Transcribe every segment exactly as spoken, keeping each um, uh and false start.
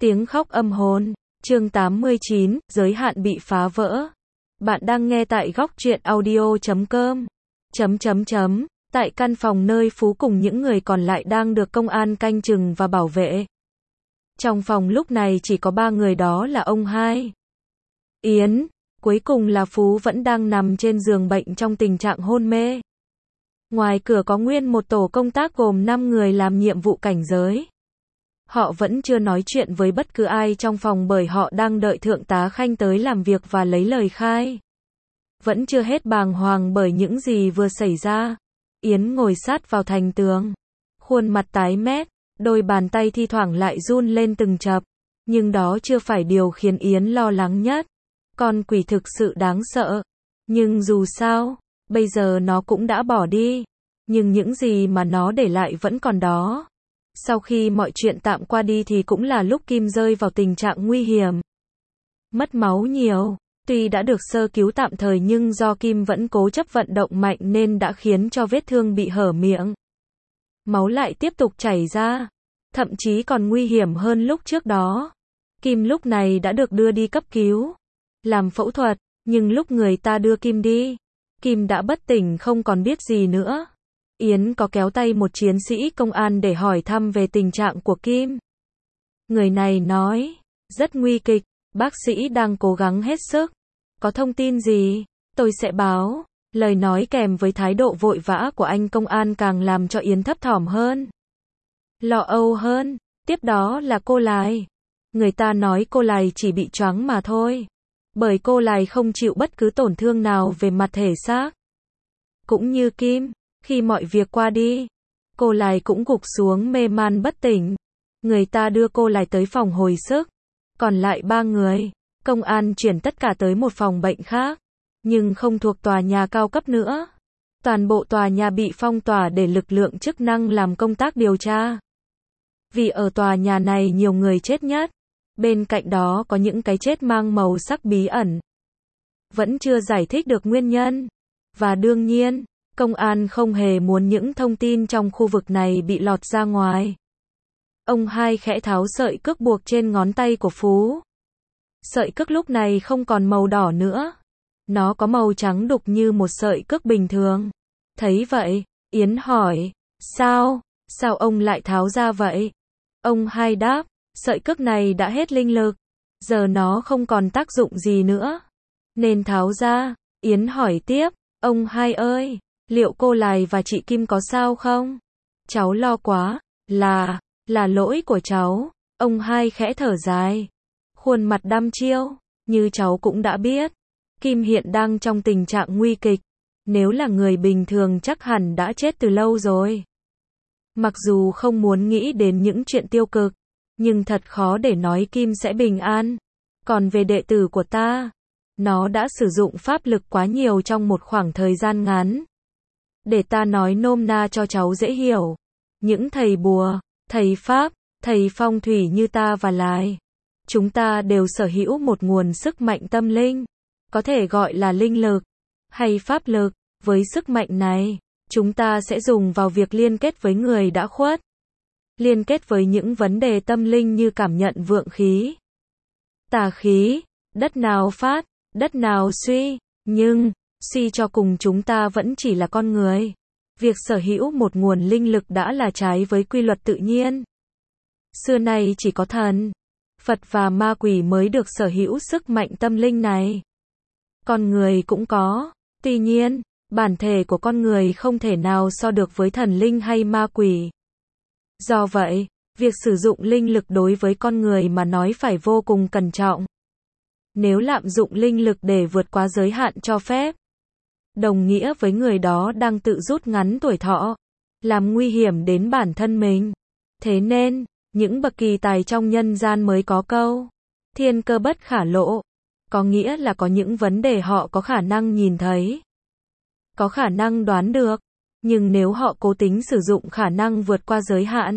Tiếng khóc âm hồn. Chương tám mươi chín, giới hạn bị phá vỡ. Bạn đang nghe tại góc truyện audio chấm com. Chấm chấm chấm. Tại căn phòng nơi Phú cùng những người còn lại đang được công an canh chừng và bảo vệ. Trong phòng lúc này chỉ có ba người, đó là ông hai, Yến, cuối cùng là Phú vẫn đang nằm trên giường bệnh trong tình trạng hôn mê. Ngoài cửa có nguyên một tổ công tác gồm năm người làm nhiệm vụ cảnh giới. Họ vẫn chưa nói chuyện với bất cứ ai trong phòng bởi họ đang đợi Thượng tá Khanh tới làm việc và lấy lời khai. Vẫn chưa hết bàng hoàng bởi những gì vừa xảy ra. Yến ngồi sát vào thành tường. Khuôn mặt tái mét, đôi bàn tay thi thoảng lại run lên từng chập. Nhưng đó chưa phải điều khiến Yến lo lắng nhất. Con quỷ thực sự đáng sợ. Nhưng dù sao, bây giờ nó cũng đã bỏ đi. Nhưng những gì mà nó để lại vẫn còn đó. Sau khi mọi chuyện tạm qua đi thì cũng là lúc Kim rơi vào tình trạng nguy hiểm. Mất máu nhiều. Tuy đã được sơ cứu tạm thời nhưng do Kim vẫn cố chấp vận động mạnh nên đã khiến cho vết thương bị hở miệng. Máu lại tiếp tục chảy ra. Thậm chí còn nguy hiểm hơn lúc trước đó. Kim lúc này đã được đưa đi cấp cứu, làm phẫu thuật, nhưng lúc người ta đưa Kim đi, Kim đã bất tỉnh không còn biết gì nữa. Yến có kéo tay một chiến sĩ công an để hỏi thăm về tình trạng của Kim. Người này nói, rất nguy kịch, bác sĩ đang cố gắng hết sức. Có thông tin gì, tôi sẽ báo. Lời nói kèm với thái độ vội vã của anh công an càng làm cho Yến thấp thỏm hơn, lo âu hơn. Tiếp đó là cô Lài. Người ta nói cô Lài chỉ bị choáng mà thôi. Bởi cô Lài không chịu bất cứ tổn thương nào về mặt thể xác. Cũng như Kim, khi mọi việc qua đi, cô Lài cũng gục xuống mê man bất tỉnh. Người ta đưa cô Lài tới phòng hồi sức. Còn lại ba người, công an chuyển tất cả tới một phòng bệnh khác, nhưng không thuộc tòa nhà cao cấp nữa. Toàn bộ tòa nhà bị phong tỏa để lực lượng chức năng làm công tác điều tra. Vì ở tòa nhà này nhiều người chết nhất. Bên cạnh đó có những cái chết mang màu sắc bí ẩn. Vẫn chưa giải thích được nguyên nhân. Và đương nhiên, công an không hề muốn những thông tin trong khu vực này bị lọt ra ngoài. Ông hai khẽ tháo sợi cước buộc trên ngón tay của Phú. Sợi cước lúc này không còn màu đỏ nữa. Nó có màu trắng đục như một sợi cước bình thường. Thấy vậy, Yến hỏi, sao, sao ông lại tháo ra vậy? Ông hai đáp, sợi cước này đã hết linh lực. Giờ nó không còn tác dụng gì nữa. Nên tháo ra. Yến hỏi tiếp, ông hai ơi, liệu cô Lài và chị Kim có sao không? Cháu lo quá, là, là lỗi của cháu. Ông hai khẽ thở dài. Khuôn mặt đăm chiêu, như cháu cũng đã biết. Kim hiện đang trong tình trạng nguy kịch. Nếu là người bình thường chắc hẳn đã chết từ lâu rồi. Mặc dù không muốn nghĩ đến những chuyện tiêu cực, nhưng thật khó để nói Kim sẽ bình an. Còn về đệ tử của ta, nó đã sử dụng pháp lực quá nhiều trong một khoảng thời gian ngắn. Để ta nói nôm na cho cháu dễ hiểu. Những thầy bùa, thầy pháp, thầy phong thủy như ta và Lài, chúng ta đều sở hữu một nguồn sức mạnh tâm linh, có thể gọi là linh lực, hay pháp lực. Với sức mạnh này, chúng ta sẽ dùng vào việc liên kết với người đã khuất. Liên kết với những vấn đề tâm linh như cảm nhận vượng khí, tà khí, đất nào phát, đất nào suy. Nhưng, suy cho cùng chúng ta vẫn chỉ là con người. Việc sở hữu một nguồn linh lực đã là trái với quy luật tự nhiên. Xưa nay chỉ có thần, Phật và ma quỷ mới được sở hữu sức mạnh tâm linh này. Con người cũng có. Tuy nhiên, bản thể của con người không thể nào so được với thần linh hay ma quỷ. Do vậy, việc sử dụng linh lực đối với con người mà nói phải vô cùng cẩn trọng. Nếu lạm dụng linh lực để vượt quá giới hạn cho phép, đồng nghĩa với người đó đang tự rút ngắn tuổi thọ, làm nguy hiểm đến bản thân mình. Thế nên, những bậc kỳ tài trong nhân gian mới có câu, thiên cơ bất khả lộ, có nghĩa là có những vấn đề họ có khả năng nhìn thấy, có khả năng đoán được, nhưng nếu họ cố tính sử dụng khả năng vượt qua giới hạn,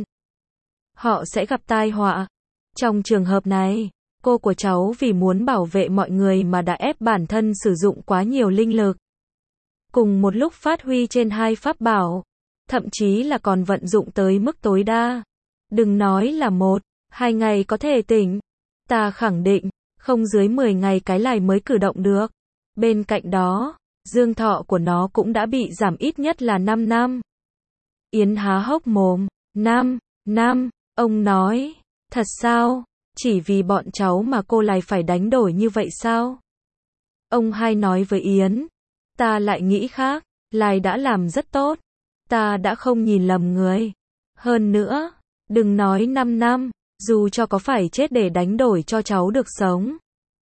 họ sẽ gặp tai họa. Trong trường hợp này, cô của cháu vì muốn bảo vệ mọi người mà đã ép bản thân sử dụng quá nhiều linh lực. Cùng một lúc phát huy trên hai pháp bảo, thậm chí là còn vận dụng tới mức tối đa. Đừng nói là một, Hai ngày có thể tỉnh. Ta khẳng định, không dưới mười ngày cái lài mới cử động được. Bên cạnh đó, dương thọ của nó cũng đã bị giảm ít nhất là năm năm. Yến há hốc mồm. Năm, năm, ông nói. Thật sao? Chỉ vì bọn cháu mà cô lại phải đánh đổi như vậy sao? Ông hai nói với Yến. Ta lại nghĩ khác, Lai đã làm rất tốt. Ta đã không nhìn lầm người. Hơn nữa, đừng nói năm năm, dù cho có phải chết để đánh đổi cho cháu được sống.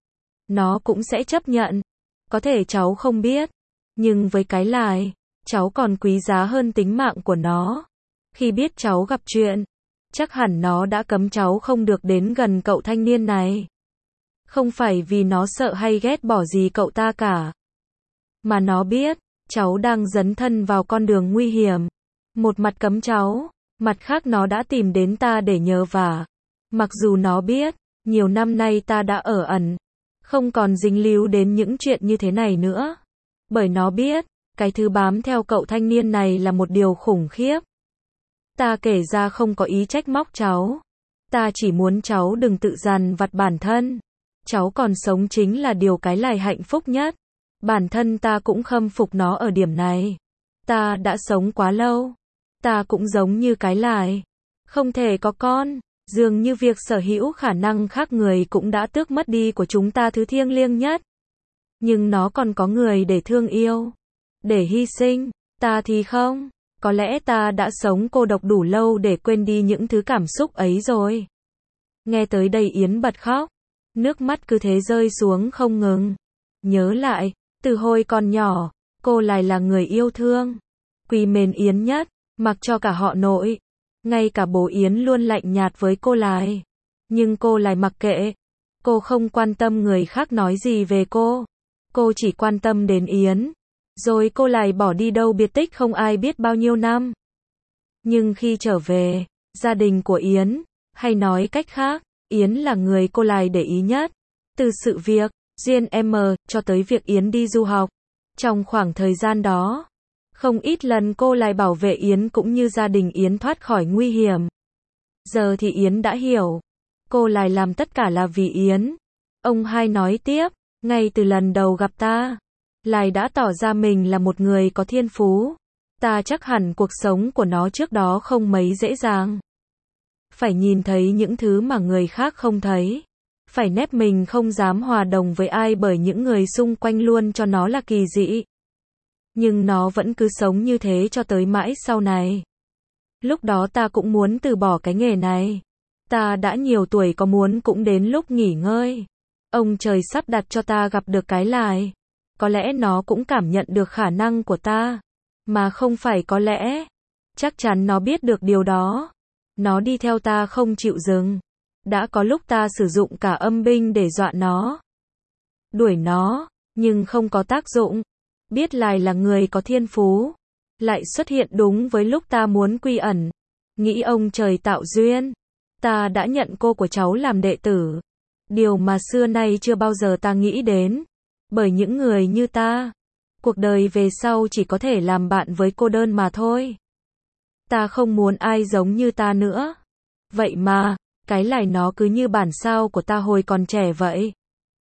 Nó cũng sẽ chấp nhận. Có thể cháu không biết, nhưng với cái Lai, cháu còn quý giá hơn tính mạng của nó. Khi biết cháu gặp chuyện, chắc hẳn nó đã cấm cháu không được đến gần cậu thanh niên này. Không phải vì nó sợ hay ghét bỏ gì cậu ta cả, mà nó biết, cháu đang dấn thân vào con đường nguy hiểm. Một mặt cấm cháu, mặt khác nó đã tìm đến ta để nhờ vả. Mặc dù nó biết, nhiều năm nay ta đã ở ẩn, không còn dính líu đến những chuyện như thế này nữa. Bởi nó biết, cái thứ bám theo cậu thanh niên này là một điều khủng khiếp. Ta kể ra không có ý trách móc cháu. Ta chỉ muốn cháu đừng tự dằn vặt bản thân. Cháu còn sống chính là điều cái Lai hạnh phúc nhất. Bản thân ta cũng khâm phục nó ở điểm này. Ta đã sống quá lâu. Ta cũng giống như cái Lai. Không thể có con. Dường như việc sở hữu khả năng khác người cũng đã tước mất đi của chúng ta thứ thiêng liêng nhất. Nhưng nó còn có người để thương yêu, để hy sinh. Ta thì không. Có lẽ ta đã sống cô độc đủ lâu để quên đi những thứ cảm xúc ấy rồi. Nghe tới đây Yến bật khóc. Nước mắt cứ thế rơi xuống không ngừng. Nhớ lại, từ hồi còn nhỏ, cô lại là người yêu thương, quý mến Yến nhất, mặc cho cả họ nội. Ngay cả bố Yến luôn lạnh nhạt với cô lại. Nhưng cô lại mặc kệ. Cô không quan tâm người khác nói gì về cô. Cô chỉ quan tâm đến Yến. Rồi cô lại bỏ đi đâu biệt tích không ai biết bao nhiêu năm. Nhưng khi trở về, gia đình của Yến, hay nói cách khác, Yến là người cô lại để ý nhất. Từ sự việc, Duyên em cho tới việc Yến đi du học. Trong khoảng thời gian đó, không ít lần cô lại bảo vệ Yến cũng như gia đình Yến thoát khỏi nguy hiểm. Giờ thì Yến đã hiểu. Cô lại làm tất cả là vì Yến. Ông hai nói tiếp, ngay từ lần đầu gặp ta, Lai đã tỏ ra mình là một người có thiên phú. Ta chắc hẳn cuộc sống của nó trước đó không mấy dễ dàng. Phải nhìn thấy những thứ mà người khác không thấy. Phải nép mình không dám hòa đồng với ai bởi những người xung quanh luôn cho nó là kỳ dị. Nhưng nó vẫn cứ sống như thế cho tới mãi sau này. Lúc đó ta cũng muốn từ bỏ cái nghề này. Ta đã nhiều tuổi có muốn cũng đến lúc nghỉ ngơi. Ông trời sắp đặt cho ta gặp được cái Lai. Có lẽ nó cũng cảm nhận được khả năng của ta. Mà không phải có lẽ. Chắc chắn nó biết được điều đó. Nó đi theo ta không chịu dừng. Đã có lúc ta sử dụng cả âm binh để dọa nó. Đuổi nó, nhưng không có tác dụng. Biết Lai là người có thiên phú. Lại xuất hiện đúng với lúc ta muốn quy ẩn. Nghĩ ông trời tạo duyên. Ta đã nhận cô của cháu làm đệ tử. Điều mà xưa nay chưa bao giờ ta nghĩ đến. Bởi những người như ta, cuộc đời về sau chỉ có thể làm bạn với cô đơn mà thôi. Ta không muốn ai giống như ta nữa. Vậy mà, cái Lai nó cứ như bản sao của ta hồi còn trẻ vậy.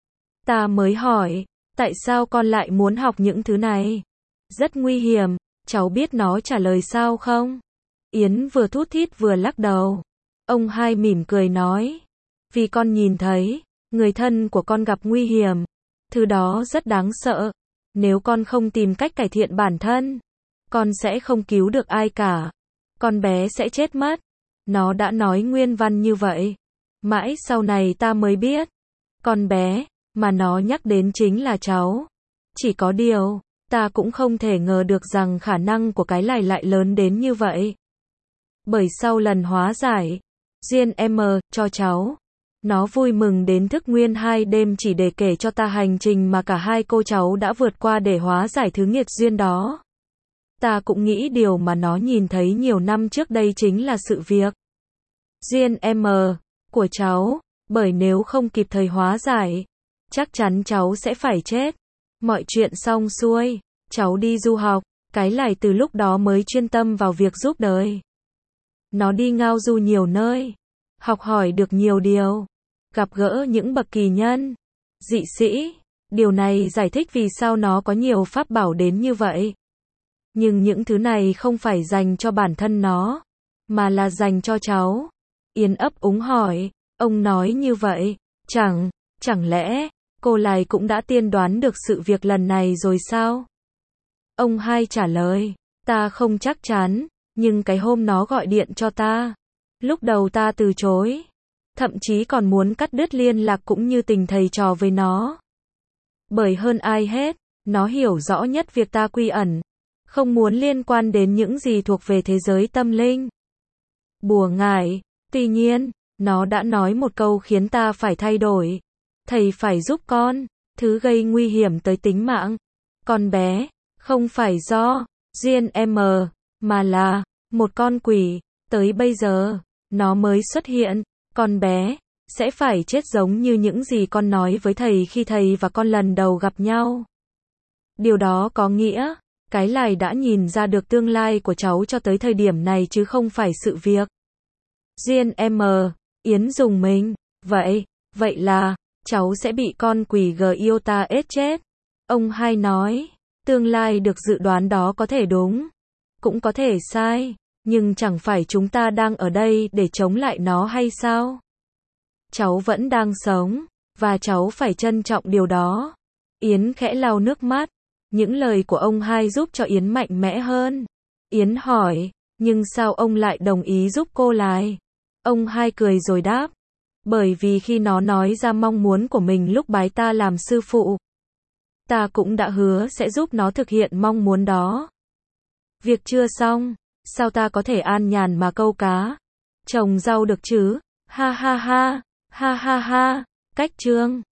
Ta mới hỏi, tại sao con lại muốn học những thứ này? Rất nguy hiểm, cháu biết nó trả lời sao không? Yến vừa thút thít vừa lắc đầu. Ông hai mỉm cười nói, vì con nhìn thấy, người thân của con gặp nguy hiểm. Thứ đó rất đáng sợ. Nếu con không tìm cách cải thiện bản thân, con sẽ không cứu được ai cả. Con bé sẽ chết mất. Nó đã nói nguyên văn như vậy. Mãi sau này ta mới biết. Con bé, mà nó nhắc đến chính là cháu. Chỉ có điều, ta cũng không thể ngờ được rằng khả năng của cái Lai lại lớn đến như vậy. Bởi sau lần hóa giải, Duyên em cho cháu, nó vui mừng đến thức nguyên hai đêm chỉ để kể cho ta hành trình mà cả hai cô cháu đã vượt qua để hóa giải thứ nghiệt duyên đó. Ta cũng nghĩ điều mà nó nhìn thấy nhiều năm trước đây chính là sự việc. Duyên em của cháu, bởi nếu không kịp thời hóa giải, chắc chắn cháu sẽ phải chết. Mọi chuyện xong xuôi, cháu đi du học, cái Lai từ lúc đó mới chuyên tâm vào việc giúp đời. Nó đi ngao du nhiều nơi. học hỏi được nhiều điều, gặp gỡ những bậc kỳ nhân, dị sĩ. Điều này giải thích vì sao nó có nhiều pháp bảo đến như vậy. Nhưng những thứ này không phải dành cho bản thân nó, mà là dành cho cháu. Yến ấp úng hỏi, ông nói như vậy, chẳng, chẳng lẽ, cô Lài cũng đã tiên đoán được sự việc lần này rồi sao? Ông hai trả lời, ta không chắc chắn, nhưng cái hôm nó gọi điện cho ta, lúc đầu ta từ chối, thậm chí còn muốn cắt đứt liên lạc cũng như tình thầy trò với nó. Bởi hơn ai hết, nó hiểu rõ nhất việc ta quy ẩn, không muốn liên quan đến những gì thuộc về thế giới tâm linh. Bùa ngải, tuy nhiên, nó đã nói một câu khiến ta phải thay đổi. Thầy phải giúp con, thứ gây nguy hiểm tới tính mạng. Con bé, không phải do giê en em, mà là một con quỷ. Tới bây giờ, nó mới xuất hiện. Con bé sẽ phải chết giống như những gì con nói với thầy khi thầy và con lần đầu gặp nhau. Điều đó có nghĩa, cái Lài đã nhìn ra được tương lai của cháu cho tới thời điểm này chứ không phải sự việc. giê en em, Yến dùng mình. Vậy, vậy là, cháu sẽ bị con quỷ Giota ết chết. Ông hai nói, tương lai được dự đoán đó có thể đúng, cũng có thể sai, nhưng chẳng phải chúng ta đang ở đây để chống lại nó hay sao? Cháu vẫn đang sống, và cháu phải trân trọng điều đó. Yến khẽ lau nước mắt. Những lời của ông hai giúp cho Yến mạnh mẽ hơn. Yến hỏi, nhưng sao ông lại đồng ý giúp cô Lài? Ông hai cười rồi đáp, bởi vì khi nó nói ra mong muốn của mình lúc bái ta làm sư phụ, ta cũng đã hứa sẽ giúp nó thực hiện mong muốn đó. Việc chưa xong, sao ta có thể an nhàn mà câu cá, trồng rau được chứ? Ha ha ha, ha ha ha, cách chương.